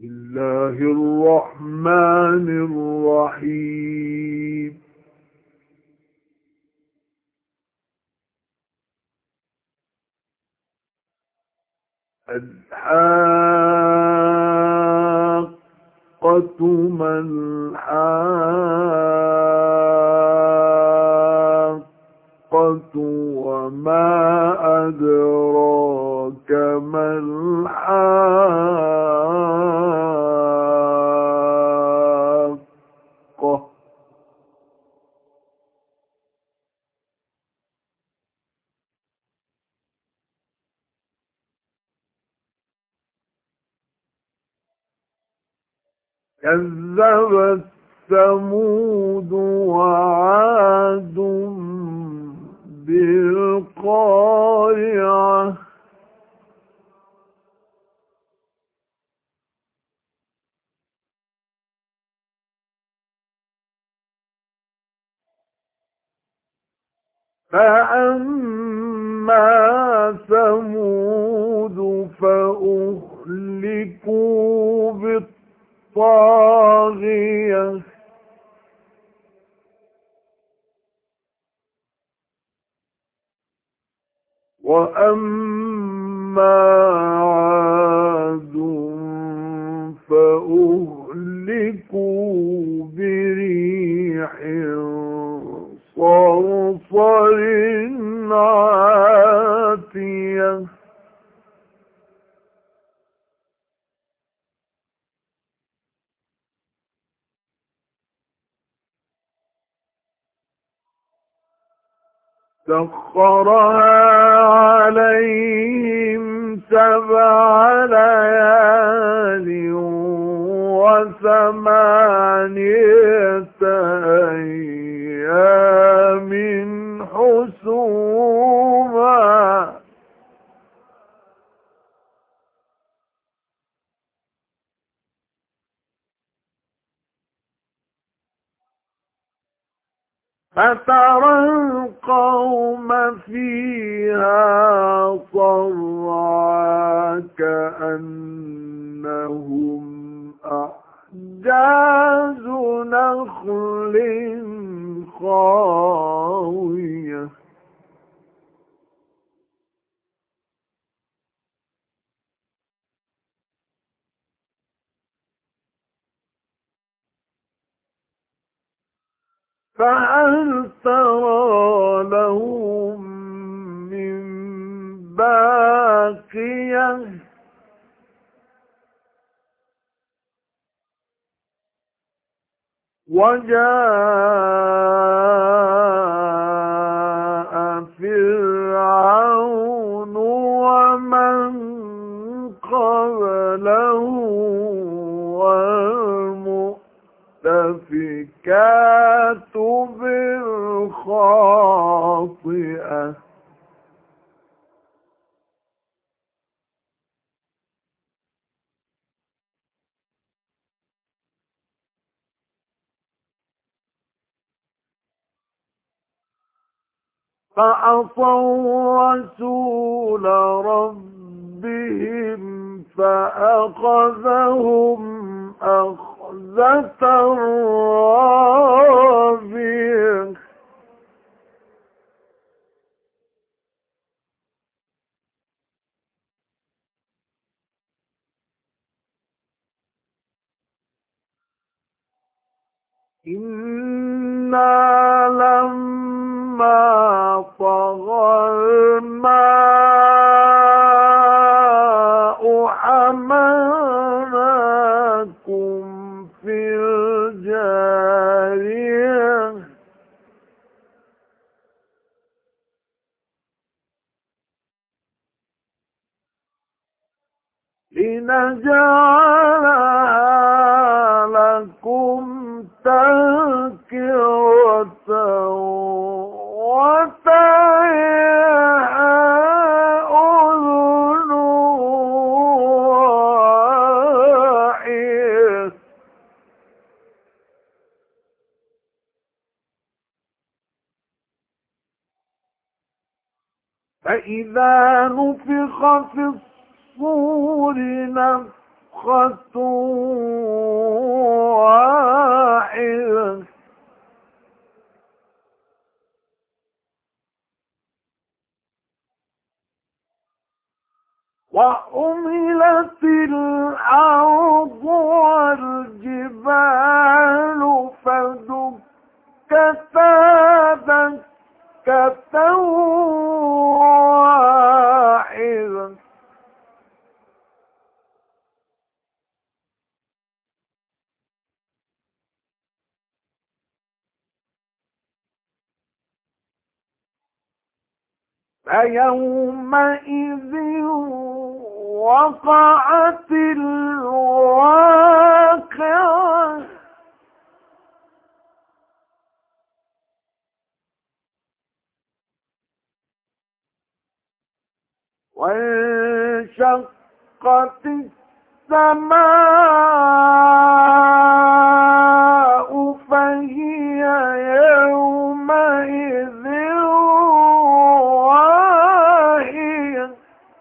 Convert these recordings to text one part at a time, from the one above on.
الله الرحمن الرحيم الحاقة ما الحاقة وما أدراك ما الحاقة كذبت ثمود وعاد بالقارعة فأما ثمود فأهلكوا بالطاغية وأما عاد فأهلكوا بريح صرصر عاتية سخرها عليهم 7 ليال و8 أيام حسوما فترى القوم فيها صرعى كأنهم أعجاز نخل خاوية فهل ترى لهم من باقية وجاء فرعون ومن قبله والمؤتفكات بالخاطئة فعصوا رسول ربهم فأخذهم أخذة رابية إنا لما طغى الماء حملناكم في الجارية لنجعلها لكم تذكرة وتعيها أذن واعية فإذا نفخ في الصور نفخة صيحة واحدة وحملت الأرض والجبال فدكتا دكة واحدة فيومئذ وقعت الواقعة وانشقت السماء فهي يومئذ واهية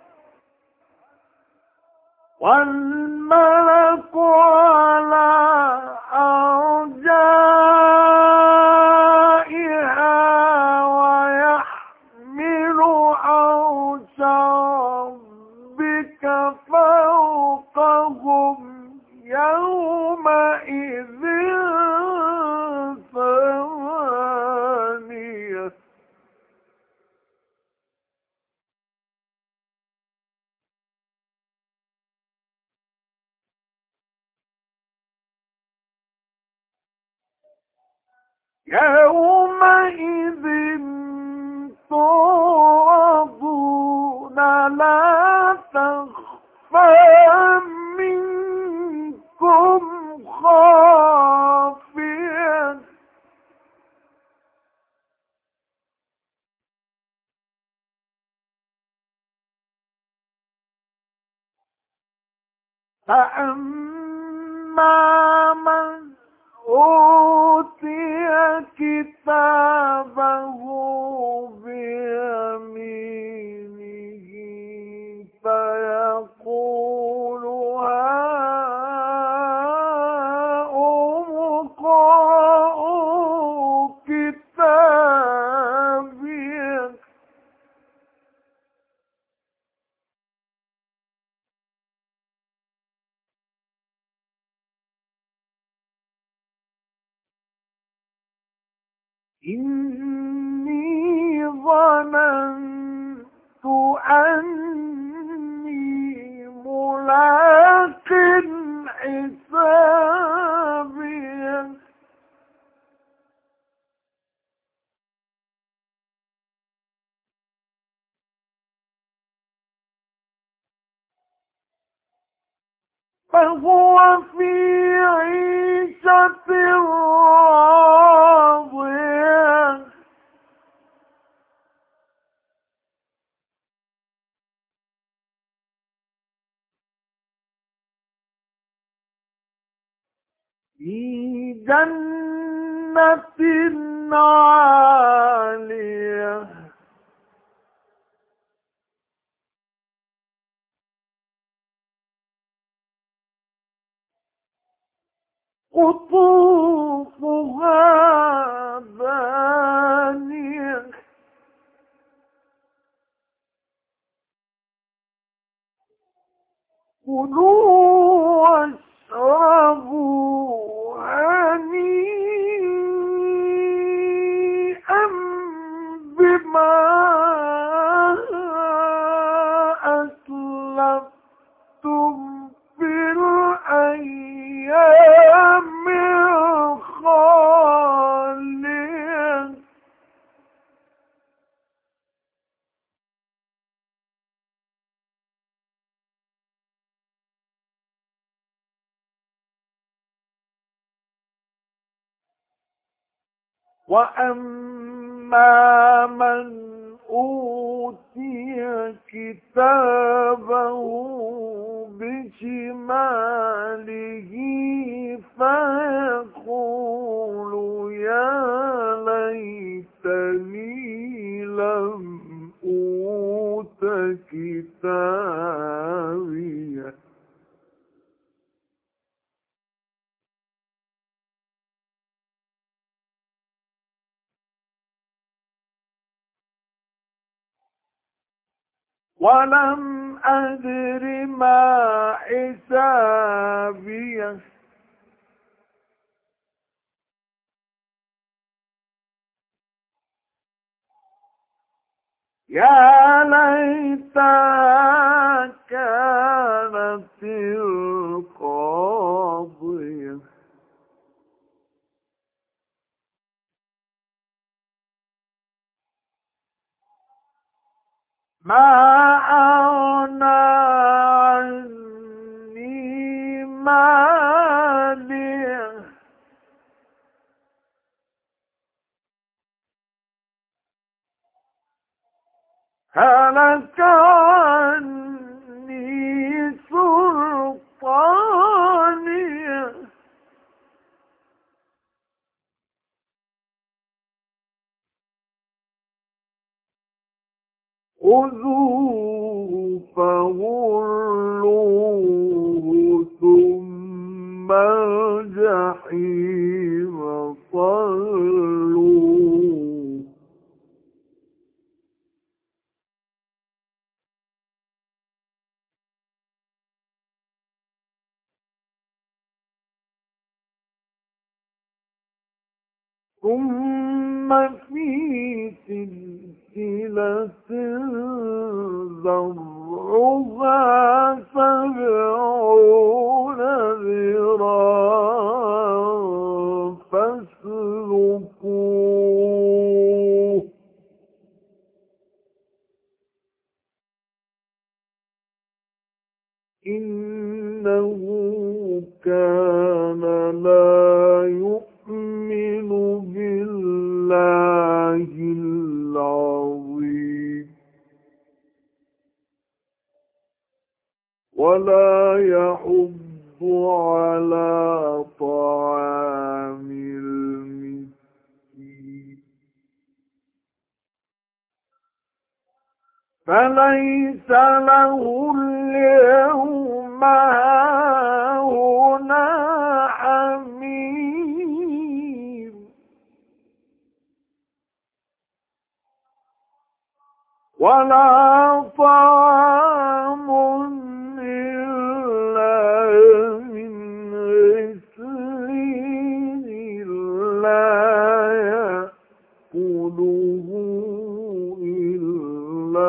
والملك على أرجائها ويحمل عرش ربك فوقهم يومئذ ثمانية يومئذ تعرضون لا تخفى منكم خافية فأما من أوتي كتابه بيمينه فيقول هاؤم اقرءوا كتابيه إني ظننت أني ملاق حسابي فهو في عيشة راضية في جنة عالية قطوفها دانية كلوا واشربوا هنيئا بما أسلفتم في الأيام الخالية وأما من أوتي كتابه بشماله فيقول يا ليتني لم أوت كتابيه ولم أدر ما حسابيه يا ليتها كانت القاضية ما أغنى عني ماليه هلك عني سلطانيه خذوه فغلوه ثم الجحيم صلوه ثم في سلسلة ذرعها 70 ذراعا فاسلكوه إنه كان لا يؤمن بالله العظيم ولا يحض على طعام المسكين فليس له اليوم هاهنا حميم ولا طعام إلا من غسلين لا يأكله إلا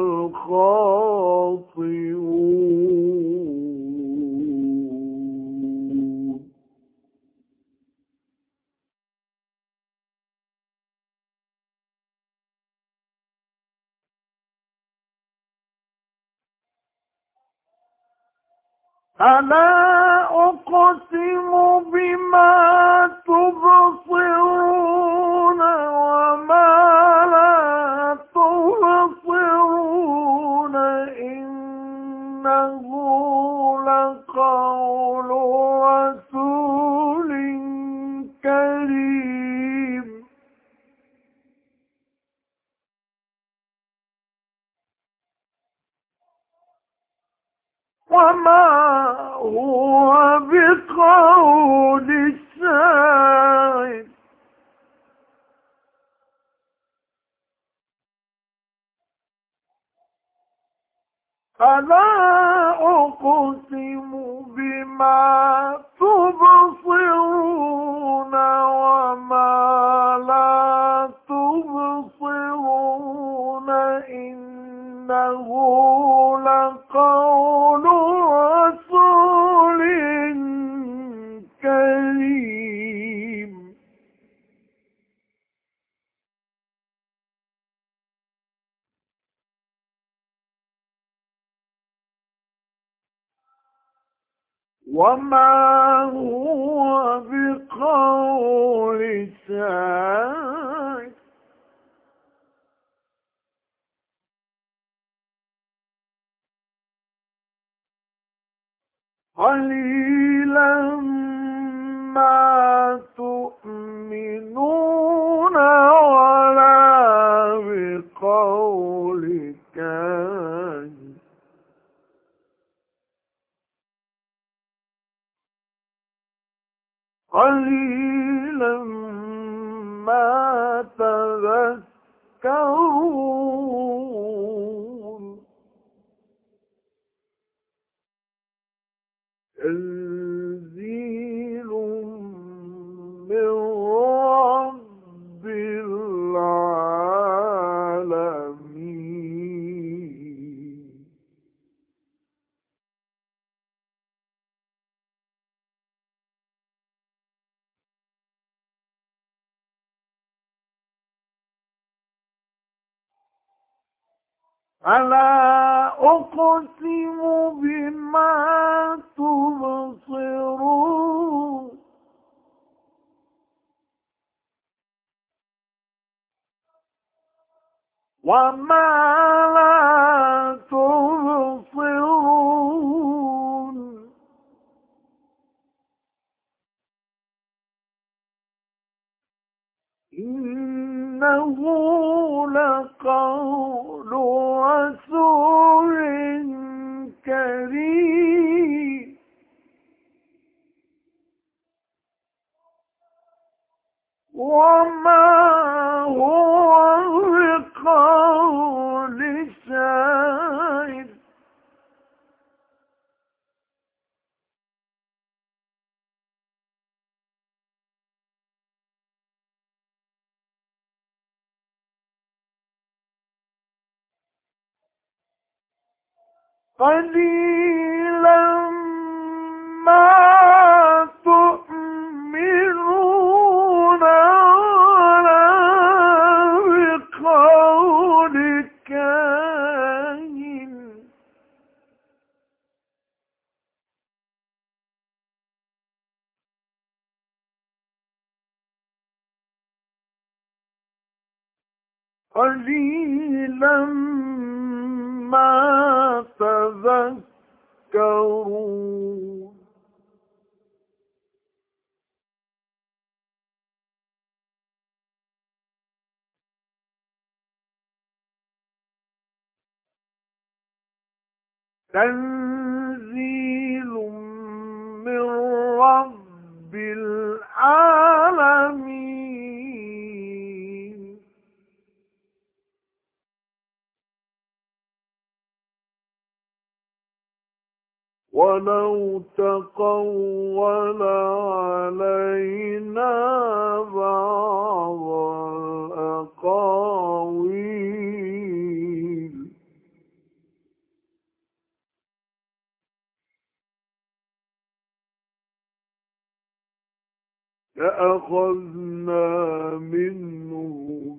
الخاطئون ألا أقسم بما تبصرون وما لا تبصرون إنه لقول رسول كريم وما هو بقول الشاعر فلا أقسم بما تبصرون وما لا تبصرون إنه لقول رسول كريم وما هو بقول شاعر قليلا ما تؤمنون ولا بقول كاهن قليلا ما تذكرون تنزيل من رب العالمين. فلا أقسم بما تبصرون وما لا تبصرون إنه لقول رسول كريم وما هو بقول شاعر قليلا ما تؤمنون ولا بقول كاهن قليلا ما تذكرون تنزيل من رب العالمين. ولو تقول علينا بعض الأقاويل لأخذنا منه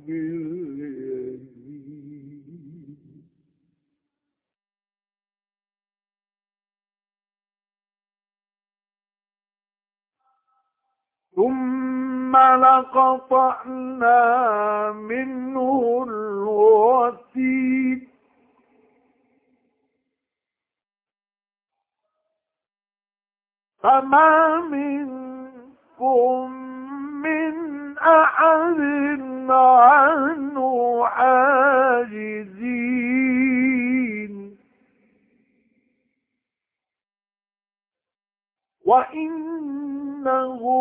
باليمين ثم لقطعنا منه الوتين فما منكم من أحد عنه حاجزين وإنه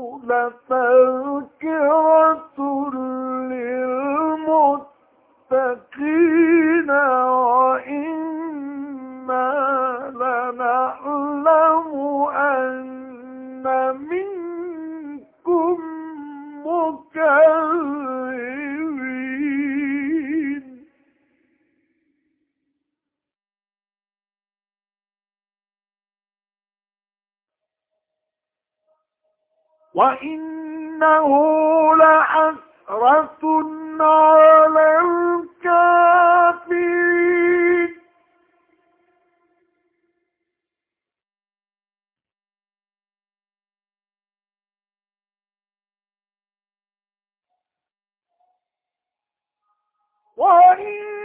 لتذكرة للمتقين وإنا لنعلم أن منكم مكذبين وإنه لحسرة على الكافرين وإن